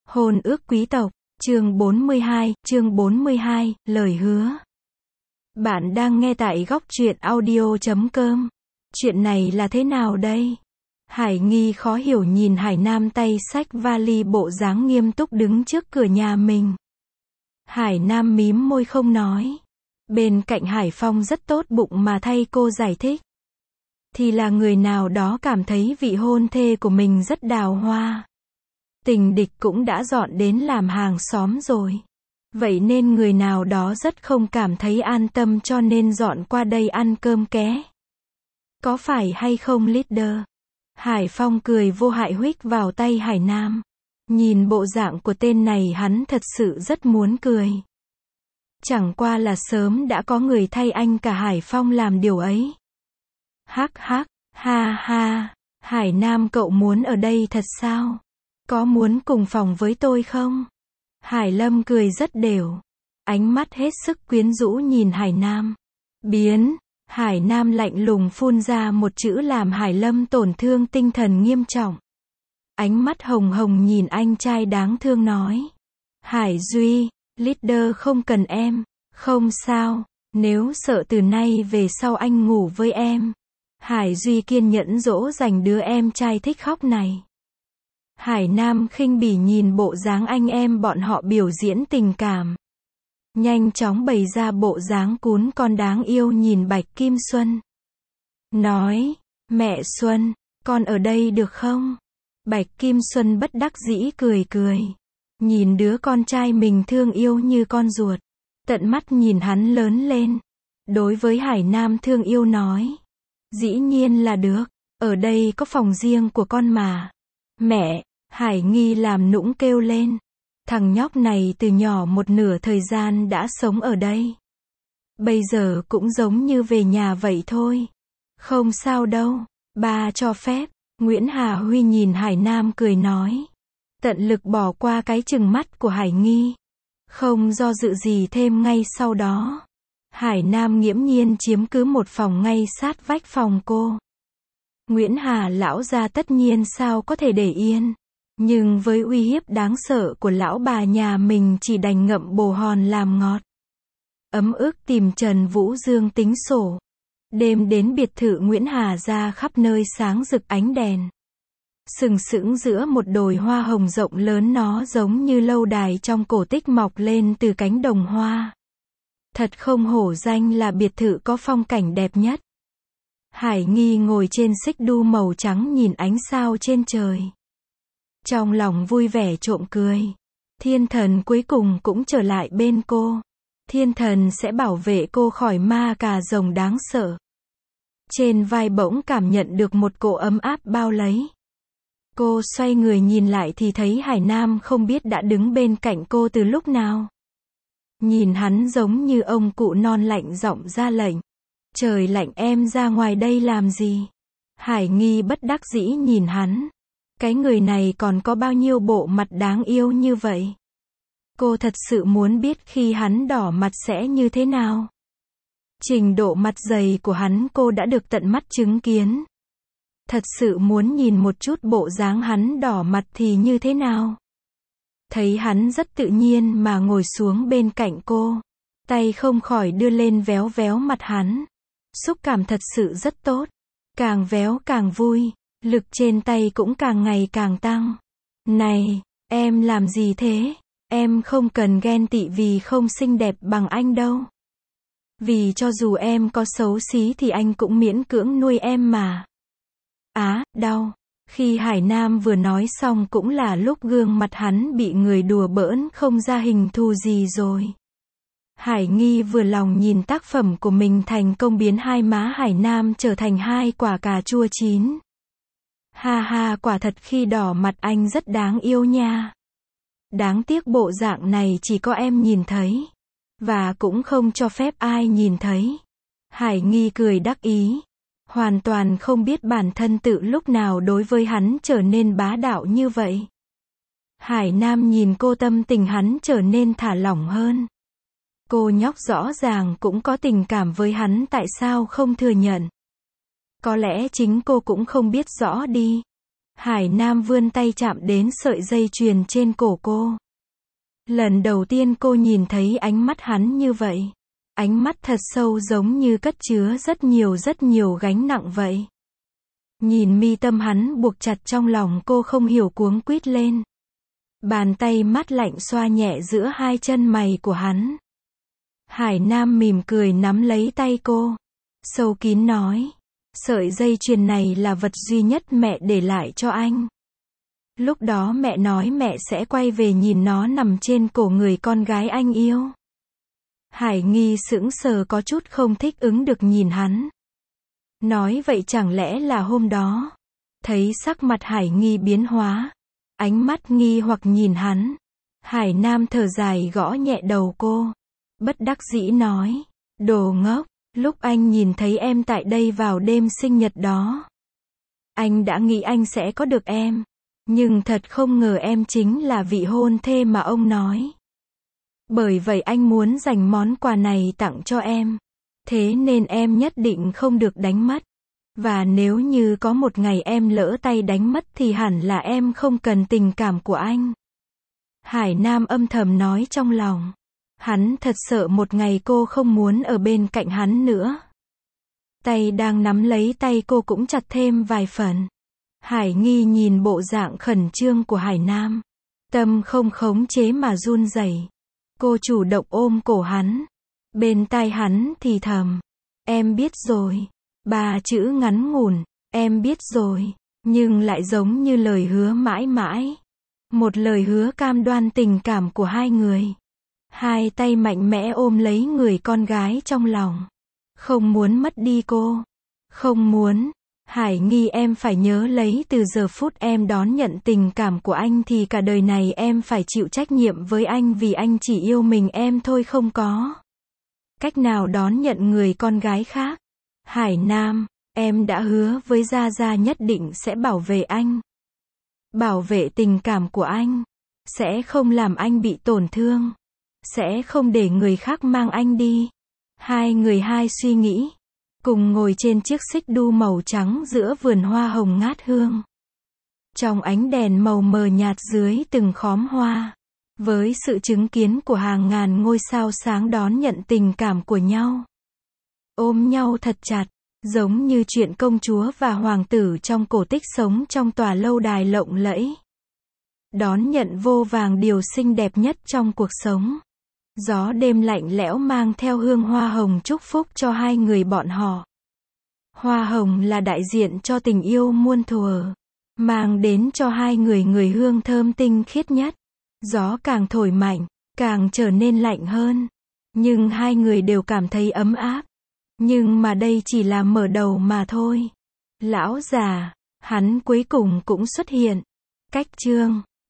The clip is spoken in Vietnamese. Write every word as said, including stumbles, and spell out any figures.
Hôn ước quý tộc, chương bốn mươi hai, chương bốn mươi hai, lời hứa. Bạn đang nghe tại góc truyện audio chấm com. Chuyện này là thế nào đây? Hải Nghi khó hiểu nhìn Hải Nam tay xách vali bộ dáng nghiêm túc đứng trước cửa nhà mình. Hải Nam mím môi không nói. Bên cạnh Hải Phong rất tốt bụng mà thay cô giải thích. Thì là người nào đó cảm thấy vị hôn thê của mình rất đào hoa. Tình địch cũng đã dọn đến làm hàng xóm rồi. Vậy nên người nào đó rất không cảm thấy an tâm cho nên dọn qua đây ăn cơm ké. Có phải hay không leader? Hải Phong cười vô hại huých vào tay Hải Nam. Nhìn bộ dạng của tên này hắn thật sự rất muốn cười. Chẳng qua là sớm đã có người thay anh cả Hải Phong làm điều ấy. Hắc hắc, ha ha, Hải Nam cậu muốn ở đây thật sao? Có muốn cùng phòng với tôi không? Hải Lâm cười rất đều. Ánh mắt hết sức quyến rũ nhìn Hải Nam. Biến, Hải Nam lạnh lùng phun ra một chữ làm Hải Lâm tổn thương tinh thần nghiêm trọng. Ánh mắt hồng hồng nhìn anh trai đáng thương nói. Hải Duy, leader không cần em, không sao, nếu sợ từ nay về sau anh ngủ với em. Hải Duy kiên nhẫn dỗ dành đứa em trai thích khóc này. Hải Nam khinh bỉ nhìn bộ dáng anh em bọn họ biểu diễn tình cảm. Nhanh chóng bày ra bộ dáng cún con đáng yêu nhìn Bạch Kim Xuân. Nói, mẹ Xuân, con ở đây được không? Bạch Kim Xuân bất đắc dĩ cười cười. Nhìn đứa con trai mình thương yêu như con ruột. Tận mắt nhìn hắn lớn lên. Đối với Hải Nam thương yêu nói. Dĩ nhiên là được, ở đây có phòng riêng của con mà. Mẹ, Hải Nghi làm nũng kêu lên. Thằng nhóc này từ nhỏ một nửa thời gian đã sống ở đây. Bây giờ cũng giống như về nhà vậy thôi. Không sao đâu, ba cho phép. Nguyễn Hà Huy nhìn Hải Nam cười nói. Tận lực bỏ qua cái chừng mắt của Hải Nghi. Không do dự gì thêm ngay sau đó. Hải Nam nghiễm nhiên chiếm cứ một phòng ngay sát vách phòng cô. Nguyễn Hà lão gia tất nhiên sao có thể để yên. Nhưng với uy hiếp đáng sợ của lão bà nhà mình chỉ đành ngậm bồ hòn làm ngọt. Ấm ức tìm Trần Vũ Dương tính sổ. Đêm đến biệt thự Nguyễn Hà ra khắp nơi sáng rực ánh đèn. Sừng sững giữa một đồi hoa hồng rộng lớn, nó giống như lâu đài trong cổ tích mọc lên từ cánh đồng hoa. Thật không hổ danh là biệt thự có phong cảnh đẹp nhất. Hải Nghi ngồi trên xích đu màu trắng nhìn ánh sao trên trời. Trong lòng vui vẻ trộm cười. Thiên thần cuối cùng cũng trở lại bên cô. Thiên thần sẽ bảo vệ cô khỏi ma cà rồng đáng sợ. Trên vai bỗng cảm nhận được một cỗ ấm áp bao lấy. Cô xoay người nhìn lại thì thấy Hải Nam không biết đã đứng bên cạnh cô từ lúc nào. Nhìn hắn giống như ông cụ non lạnh giọng ra lệnh. Trời lạnh, em ra ngoài đây làm gì? Hải Nghi bất đắc dĩ nhìn hắn. Cái người này còn có bao nhiêu bộ mặt đáng yêu như vậy? Cô thật sự muốn biết khi hắn đỏ mặt sẽ như thế nào. Trình độ mặt dày của hắn cô đã được tận mắt chứng kiến. Thật sự muốn nhìn một chút bộ dáng hắn đỏ mặt thì như thế nào. Thấy hắn rất tự nhiên mà ngồi xuống bên cạnh cô. Tay không khỏi đưa lên véo véo mặt hắn. Xúc cảm thật sự rất tốt. Càng véo càng vui. Lực trên tay cũng càng ngày càng tăng. Này, em làm gì thế? Em không cần ghen tị vì không xinh đẹp bằng anh đâu. Vì cho dù em có xấu xí thì anh cũng miễn cưỡng nuôi em mà. Á, đau. Khi Hải Nam vừa nói xong cũng là lúc gương mặt hắn bị người đùa bỡn không ra hình thù gì rồi. Hải Nghi vừa lòng nhìn tác phẩm của mình thành công biến hai má Hải Nam trở thành hai quả cà chua chín. Ha ha, quả thật khi đỏ mặt anh rất đáng yêu nha. Đáng tiếc bộ dạng này chỉ có em nhìn thấy. Và cũng không cho phép ai nhìn thấy. Hải Nghi cười đắc ý. Hoàn toàn không biết bản thân tự lúc nào đối với hắn trở nên bá đạo như vậy. Hải Nam nhìn cô, tâm tình hắn trở nên thả lỏng hơn. Cô nhóc rõ ràng cũng có tình cảm với hắn, tại sao không thừa nhận? Có lẽ chính cô cũng không biết rõ đi. Hải Nam vươn tay chạm đến sợi dây chuyền trên cổ cô. Lần đầu tiên cô nhìn thấy ánh mắt hắn như vậy. Ánh mắt thật sâu giống như cất chứa rất nhiều rất nhiều gánh nặng vậy. Nhìn mi tâm hắn buộc chặt trong lòng cô không hiểu cuống quýt lên. Bàn tay mát lạnh xoa nhẹ giữa hai chân mày của hắn. Hải Nam mỉm cười nắm lấy tay cô. Sâu kín nói. Sợi dây chuyền này là vật duy nhất mẹ để lại cho anh. Lúc đó mẹ nói mẹ sẽ quay về nhìn nó nằm trên cổ người con gái anh yêu. Hải Nghi sững sờ có chút không thích ứng được nhìn hắn. Nói vậy chẳng lẽ là hôm đó. Thấy sắc mặt Hải Nghi biến hóa. Ánh mắt nghi hoặc nhìn hắn. Hải Nam thở dài gõ nhẹ đầu cô. Bất đắc dĩ nói. Đồ ngốc, lúc anh nhìn thấy em tại đây vào đêm sinh nhật đó. Anh đã nghĩ anh sẽ có được em. Nhưng thật không ngờ em chính là vị hôn thê mà ông nói. Bởi vậy anh muốn dành món quà này tặng cho em. Thế nên em nhất định không được đánh mất. Và nếu như có một ngày em lỡ tay đánh mất thì hẳn là em không cần tình cảm của anh. Hải Nam âm thầm nói trong lòng. Hắn thật sợ một ngày cô không muốn ở bên cạnh hắn nữa. Tay đang nắm lấy tay cô cũng chặt thêm vài phần. Hải Nghi nhìn bộ dạng khẩn trương của Hải Nam. Tâm không khống chế mà run rẩy. Cô chủ động ôm cổ hắn. Bên tai hắn thì thầm. Em biết rồi. Ba chữ ngắn ngủn. Em biết rồi. Nhưng lại giống như lời hứa mãi mãi. Một lời hứa cam đoan tình cảm của hai người. Hai tay mạnh mẽ ôm lấy người con gái trong lòng. Không muốn mất đi cô. Không muốn. Hải Nghi em phải nhớ lấy từ giờ phút em đón nhận tình cảm của anh thì cả đời này em phải chịu trách nhiệm với anh vì anh chỉ yêu mình em thôi không có cách nào đón nhận người con gái khác. Hải Nam, em đã hứa với Gia Gia nhất định sẽ bảo vệ anh. Bảo vệ tình cảm của anh. Sẽ không làm anh bị tổn thương. Sẽ không để người khác mang anh đi. Hai người hai suy nghĩ. Cùng ngồi trên chiếc xích đu màu trắng giữa vườn hoa hồng ngát hương. Trong ánh đèn màu mờ nhạt dưới từng khóm hoa. Với sự chứng kiến của hàng ngàn ngôi sao sáng đón nhận tình cảm của nhau. Ôm nhau thật chặt. Giống như chuyện công chúa và hoàng tử trong cổ tích sống trong tòa lâu đài lộng lẫy. Đón nhận vô vàng điều xinh đẹp nhất trong cuộc sống. Gió đêm lạnh lẽo mang theo hương hoa hồng chúc phúc cho hai người bọn họ. Hoa hồng là đại diện cho tình yêu muôn thuở. Mang đến cho hai người người hương thơm tinh khiết nhất. Gió càng thổi mạnh, càng trở nên lạnh hơn. Nhưng hai người đều cảm thấy ấm áp. Nhưng mà đây chỉ là mở đầu mà thôi. Lão già, hắn cuối cùng cũng xuất hiện. Cách chương